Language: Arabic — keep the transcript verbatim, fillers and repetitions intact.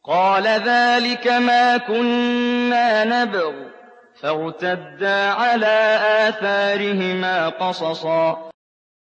قَالَ ذَٰلِكَ مَا كُنَّا نَبْغِ ۚ فَارْتَدَّا عَلَىٰ آثَارِهِمَا قَصَصًا